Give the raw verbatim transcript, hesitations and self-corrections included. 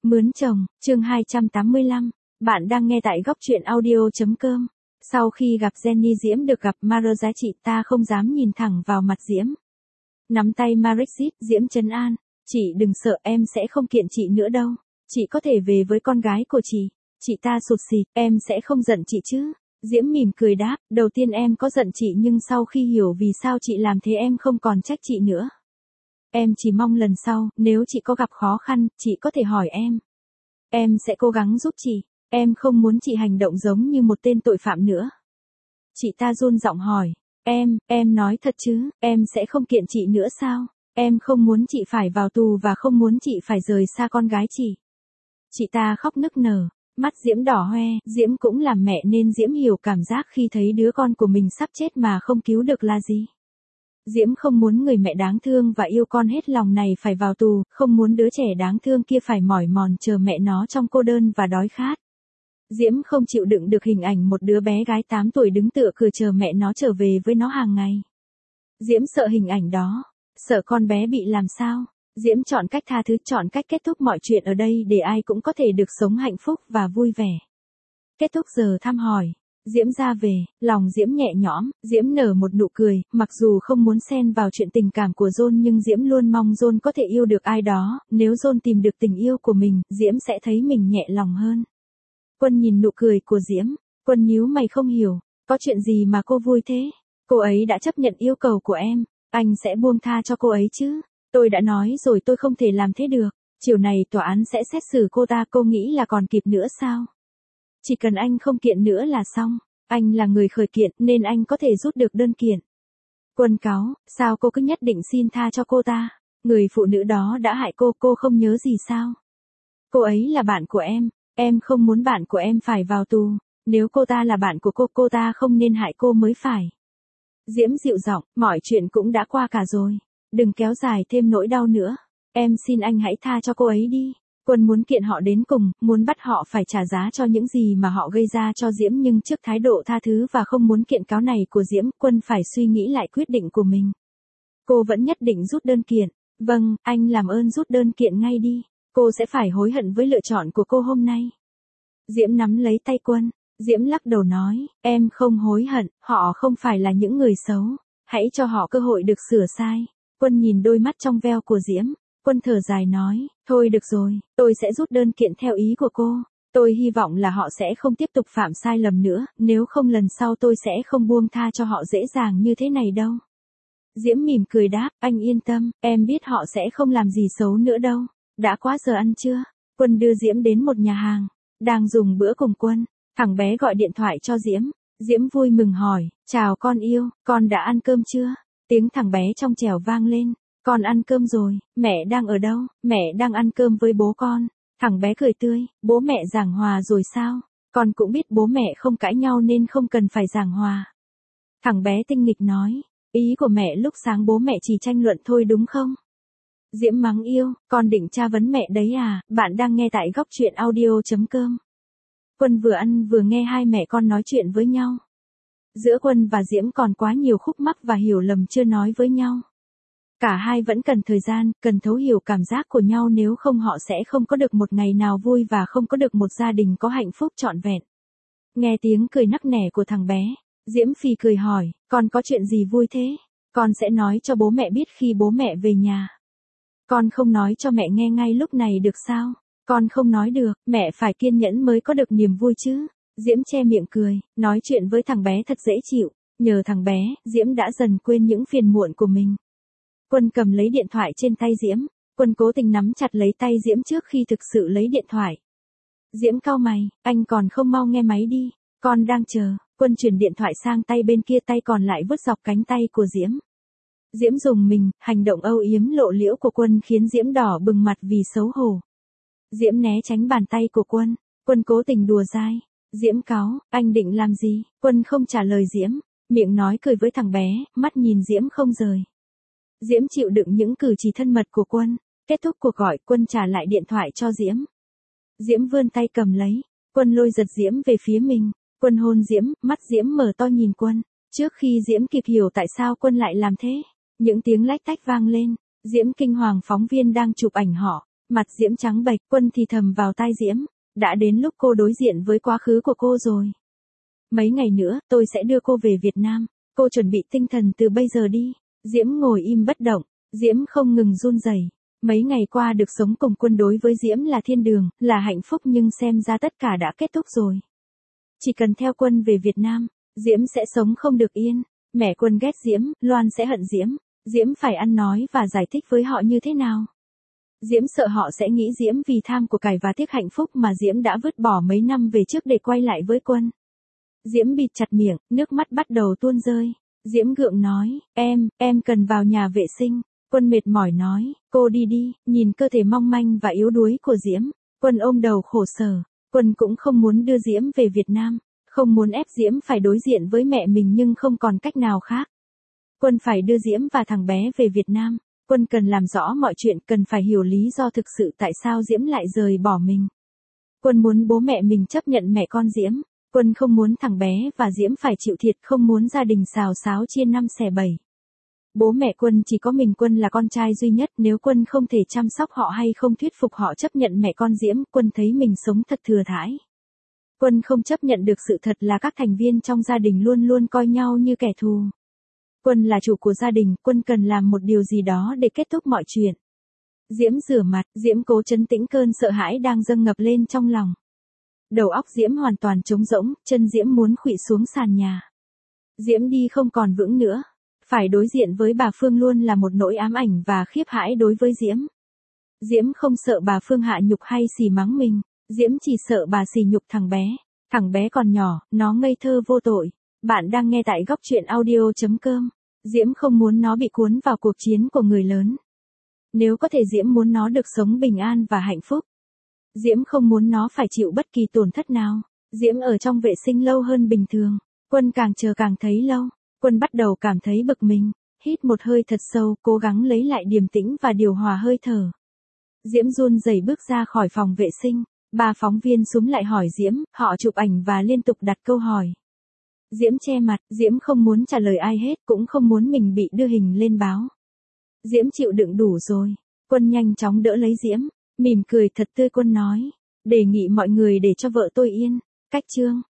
Mướn chồng, chương hai trăm tám mươi lăm. Bạn đang nghe tại góc truyện audio.com. Sau khi gặp Jenny, Diễm được gặp Mara giá trị, ta không dám nhìn thẳng vào mặt Diễm. Nắm tay Marexit, Diễm trấn an. Chị đừng sợ, em sẽ không kiện chị nữa đâu. Chị có thể về với con gái của chị. Chị ta sụt sịt, em sẽ không giận chị chứ. Diễm mỉm cười đáp, đầu tiên em có giận chị, nhưng sau khi hiểu vì sao chị làm thế em không còn trách chị nữa. Em chỉ mong lần sau, nếu chị có gặp khó khăn, chị có thể hỏi em. Em sẽ cố gắng giúp chị. Em không muốn chị hành động giống như một tên tội phạm nữa. Chị ta run giọng hỏi. Em, em nói thật chứ, em sẽ không kiện chị nữa sao? Em không muốn chị phải vào tù và không muốn chị phải rời xa con gái chị. Chị ta khóc nức nở. Mắt Diễm đỏ hoe, Diễm cũng làm mẹ nên Diễm hiểu cảm giác khi thấy đứa con của mình sắp chết mà không cứu được là gì. Diễm không muốn người mẹ đáng thương và yêu con hết lòng này phải vào tù, không muốn đứa trẻ đáng thương kia phải mỏi mòn chờ mẹ nó trong cô đơn và đói khát. Diễm không chịu đựng được hình ảnh một đứa bé gái tám tuổi đứng tựa cửa chờ mẹ nó trở về với nó hàng ngày. Diễm sợ hình ảnh đó, sợ con bé bị làm sao. Diễm chọn cách tha thứ, chọn cách kết thúc mọi chuyện ở đây để ai cũng có thể được sống hạnh phúc và vui vẻ. Kết thúc giờ thăm hỏi, Diễm ra về, lòng Diễm nhẹ nhõm, Diễm nở một nụ cười, mặc dù không muốn xen vào chuyện tình cảm của John nhưng Diễm luôn mong John có thể yêu được ai đó, nếu John tìm được tình yêu của mình, Diễm sẽ thấy mình nhẹ lòng hơn. Quân nhìn nụ cười của Diễm, Quân nhíu mày không hiểu, có chuyện gì mà cô vui thế? Cô ấy đã chấp nhận yêu cầu của em, anh sẽ buông tha cho cô ấy chứ? Tôi đã nói rồi tôi không thể làm thế được, chiều này tòa án sẽ xét xử cô ta, cô nghĩ là còn kịp nữa sao? Chỉ cần anh không kiện nữa là xong, anh là người khởi kiện nên anh có thể rút được đơn kiện. Quân cáu, sao cô cứ nhất định xin tha cho cô ta? Người phụ nữ đó đã hại cô, cô không nhớ gì sao? Cô ấy là bạn của em, em không muốn bạn của em phải vào tù, nếu cô ta là bạn của cô, cô ta không nên hại cô mới phải. Diễm dịu giọng, mọi chuyện cũng đã qua cả rồi, đừng kéo dài thêm nỗi đau nữa, em xin anh hãy tha cho cô ấy đi. Quân muốn kiện họ đến cùng, muốn bắt họ phải trả giá cho những gì mà họ gây ra cho Diễm, nhưng trước thái độ tha thứ và không muốn kiện cáo này của Diễm, Quân phải suy nghĩ lại quyết định của mình. Cô vẫn nhất định rút đơn kiện. Vâng, anh làm ơn rút đơn kiện ngay đi. Cô sẽ phải hối hận với lựa chọn của cô hôm nay. Diễm nắm lấy tay Quân. Diễm lắc đầu nói, em không hối hận, họ không phải là những người xấu. Hãy cho họ cơ hội được sửa sai. Quân nhìn đôi mắt trong veo của Diễm. Quân thở dài nói, thôi được rồi, tôi sẽ rút đơn kiện theo ý của cô. Tôi hy vọng là họ sẽ không tiếp tục phạm sai lầm nữa, nếu không lần sau tôi sẽ không buông tha cho họ dễ dàng như thế này đâu. Diễm mỉm cười đáp, anh yên tâm, em biết họ sẽ không làm gì xấu nữa đâu. Đã quá giờ ăn trưa. Quân đưa Diễm đến một nhà hàng, đang dùng bữa cùng Quân. Thằng bé gọi điện thoại cho Diễm. Diễm vui mừng hỏi, chào con yêu, con đã ăn cơm chưa? Tiếng thằng bé trong trẻo vang lên. Con ăn cơm rồi, mẹ đang ở đâu? Mẹ đang ăn cơm với bố con. Thằng bé cười tươi, bố mẹ giảng hòa rồi sao? Con cũng biết bố mẹ không cãi nhau nên không cần phải giảng hòa. Thằng bé tinh nghịch nói, ý của mẹ lúc sáng bố mẹ chỉ tranh luận thôi đúng không? Diễm mắng yêu, con định tra vấn mẹ đấy à? Bạn đang nghe tại góc truyện audio.com. Quân vừa ăn vừa nghe hai mẹ con nói chuyện với nhau. Giữa Quân và Diễm còn quá nhiều khúc mắc và hiểu lầm chưa nói với nhau. Cả hai vẫn cần thời gian, cần thấu hiểu cảm giác của nhau, nếu không họ sẽ không có được một ngày nào vui và không có được một gia đình có hạnh phúc trọn vẹn. Nghe tiếng cười nắc nẻ của thằng bé, Diễm phì cười hỏi, con có chuyện gì vui thế? Con sẽ nói cho bố mẹ biết khi bố mẹ về nhà. Con không nói cho mẹ nghe ngay lúc này được sao? Con không nói được, mẹ phải kiên nhẫn mới có được niềm vui chứ. Diễm che miệng cười, nói chuyện với thằng bé thật dễ chịu. Nhờ thằng bé, Diễm đã dần quên những phiền muộn của mình. Quân cầm lấy điện thoại trên tay Diễm. Quân cố tình nắm chặt lấy tay Diễm trước khi thực sự lấy điện thoại. Diễm cau mày, anh còn không mau nghe máy đi, con đang chờ. Quân chuyển điện thoại sang tay bên kia, tay còn lại vứt dọc cánh tay của Diễm. Diễm rùng mình, hành động âu yếm lộ liễu của Quân khiến Diễm đỏ bừng mặt vì xấu hổ. Diễm né tránh bàn tay của Quân. Quân cố tình đùa dai. Diễm cáu, anh định làm gì? Quân không trả lời Diễm, miệng nói cười với thằng bé, mắt nhìn Diễm không rời. Diễm chịu đựng những cử chỉ thân mật của Quân. Kết thúc cuộc gọi, Quân trả lại điện thoại cho Diễm. Diễm vươn tay cầm lấy. Quân lôi giật Diễm về phía mình. Quân hôn Diễm, mắt Diễm mở to nhìn Quân. Trước khi Diễm kịp hiểu tại sao Quân lại làm thế, những tiếng lách tách vang lên. Diễm kinh hoàng, phóng viên đang chụp ảnh họ. Mặt Diễm trắng bệch, Quân thì thầm vào tai Diễm. Đã đến lúc cô đối diện với quá khứ của cô rồi. Mấy ngày nữa, tôi sẽ đưa cô về Việt Nam. Cô chuẩn bị tinh thần từ bây giờ đi. Diễm ngồi im bất động. Diễm không ngừng run rẩy. Mấy ngày qua được sống cùng Quân đối với Diễm là thiên đường, là hạnh phúc, nhưng xem ra tất cả đã kết thúc rồi. Chỉ cần theo Quân về Việt Nam, Diễm sẽ sống không được yên. Mẹ Quân ghét Diễm, Loan sẽ hận Diễm. Diễm phải ăn nói và giải thích với họ như thế nào? Diễm sợ họ sẽ nghĩ Diễm vì tham của cải và tiếc hạnh phúc mà Diễm đã vứt bỏ mấy năm về trước để quay lại với Quân. Diễm bịt chặt miệng, nước mắt bắt đầu tuôn rơi. Diễm gượng nói, em, em cần vào nhà vệ sinh. Quân mệt mỏi nói, cô đi đi. Nhìn cơ thể mong manh và yếu đuối của Diễm, Quân ôm đầu khổ sở. Quân cũng không muốn đưa Diễm về Việt Nam, không muốn ép Diễm phải đối diện với mẹ mình, nhưng không còn cách nào khác. Quân phải đưa Diễm và thằng bé về Việt Nam. Quân cần làm rõ mọi chuyện, cần phải hiểu lý do thực sự tại sao Diễm lại rời bỏ mình. Quân muốn bố mẹ mình chấp nhận mẹ con Diễm. Quân không muốn thằng bé và Diễm phải chịu thiệt, không muốn gia đình xào xáo chia năm xẻ bảy. Bố mẹ Quân chỉ có mình Quân là con trai duy nhất, nếu Quân không thể chăm sóc họ hay không thuyết phục họ chấp nhận mẹ con Diễm, Quân thấy mình sống thật thừa thãi. Quân không chấp nhận được sự thật là các thành viên trong gia đình luôn luôn coi nhau như kẻ thù. Quân là chủ của gia đình, Quân cần làm một điều gì đó để kết thúc mọi chuyện. Diễm rửa mặt, Diễm cố trấn tĩnh cơn sợ hãi đang dâng ngập lên trong lòng. Đầu óc Diễm hoàn toàn trống rỗng, chân Diễm muốn khuỵu xuống sàn nhà. Diễm đi không còn vững nữa. Phải đối diện với bà Phương luôn là một nỗi ám ảnh và khiếp hãi đối với Diễm. Diễm không sợ bà Phương hạ nhục hay xì mắng mình. Diễm chỉ sợ bà xì nhục thằng bé. Thằng bé còn nhỏ, nó ngây thơ vô tội. Bạn đang nghe tại góc truyện audio chấm com. Diễm không muốn nó bị cuốn vào cuộc chiến của người lớn. Nếu có thể Diễm muốn nó được sống bình an và hạnh phúc. Diễm không muốn nó phải chịu bất kỳ tổn thất nào. Diễm ở trong vệ sinh lâu hơn bình thường. Quân càng chờ càng thấy lâu. Quân bắt đầu cảm thấy bực mình. Hít một hơi thật sâu, cố gắng lấy lại điềm tĩnh và điều hòa hơi thở. Diễm run rẩy bước ra khỏi phòng vệ sinh. Ba phóng viên súm lại hỏi Diễm, họ chụp ảnh và liên tục đặt câu hỏi. Diễm che mặt, Diễm không muốn trả lời ai hết, cũng không muốn mình bị đưa hình lên báo. Diễm chịu đựng đủ rồi. Quân nhanh chóng đỡ lấy Diễm, mỉm cười thật tươi. Quân nói, đề nghị mọi người để cho vợ tôi yên. Cách chương